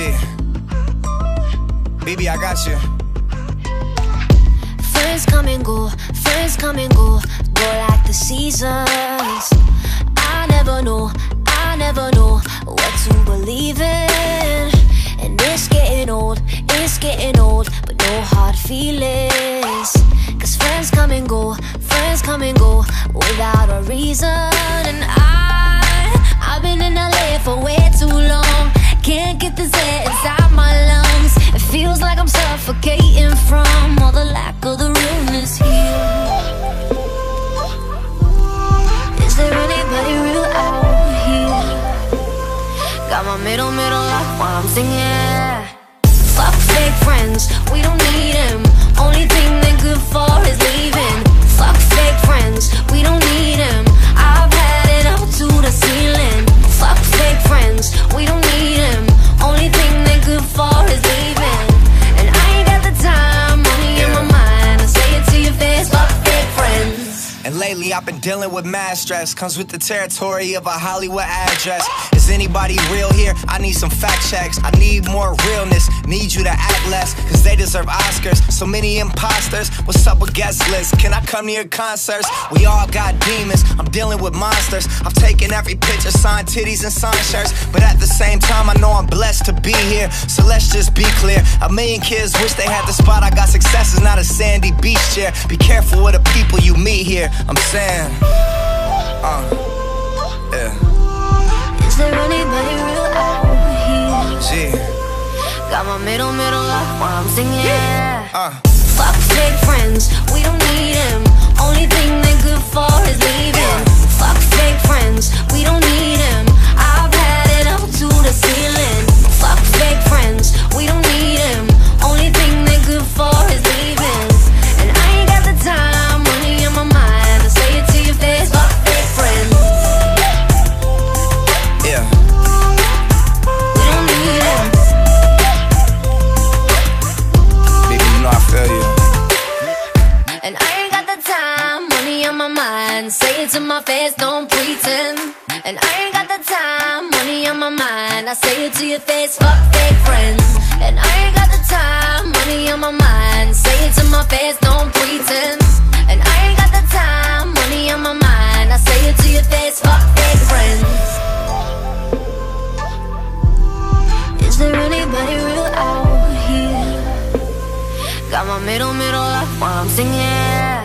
Yeah. Baby, I got you. Friends come and go, friends come and go, go like the seasons. I never know what to believe in. And it's getting old, but no hard feelings. Cause friends come and go without a reason. And I've been in LA for way too long. Can't get this air inside my lungs. It feels like I'm suffocating from all the lack of the realness here. Is there anybody real out here? Got my middle life while I'm singing. Fuck fake friends, we don't need them. Only thing they're good for is leaving. Fuck fake friends, we don't need them. I've had it up to the ceiling. Fuck fake friends, we don't need them. Only thing they're good for is leaving. And I ain't got the time, money in my mind. I say it to your face, fuck fake friends. And lately I've been dealing with mad stress. Comes with the territory of a Hollywood address. Is anybody real here? I need some fact checks. I need more realness. Need you to act less, cause they deserve Oscars. So many imposters. What's up with guest lists? Can I come to your concerts? We all got demons. I'm dealing with monsters. I've taken every picture, signed titties and signed shirts. But at the same time I know I'm blessed to be here. So let's just be clear. A million kids wish they had the spot. I got success is not a sandy beach chair. Be careful with the people you meet here. I'm saying yeah. Is there anybody real out here? Gee. Got my middle life while I'm singing. Fuck fake friends, we don't need them. Only thing they're good for is leaving. Fuck fake friends, we don't need them. I've had it up to the ceiling. Fuck fake friends, we don't need them. Only thing they're good for is leaving. And I ain't got the time, money in my mind. I say it to your face, fuck fake friends. Yeah. We don't need them. Baby, you know I feel you. And I ain't got the time, money on my mind. Say it to my face, don't pretend. And I ain't got the time, money on my mind. I say it to your face, fuck fake friends. And I ain't got the time, money on my mind. Say it to my face, don't pretend. And I ain't got the time, money on my mind. I say it to your face, fuck fake friends. Is there anybody real out here? Got my middle life while I'm singing.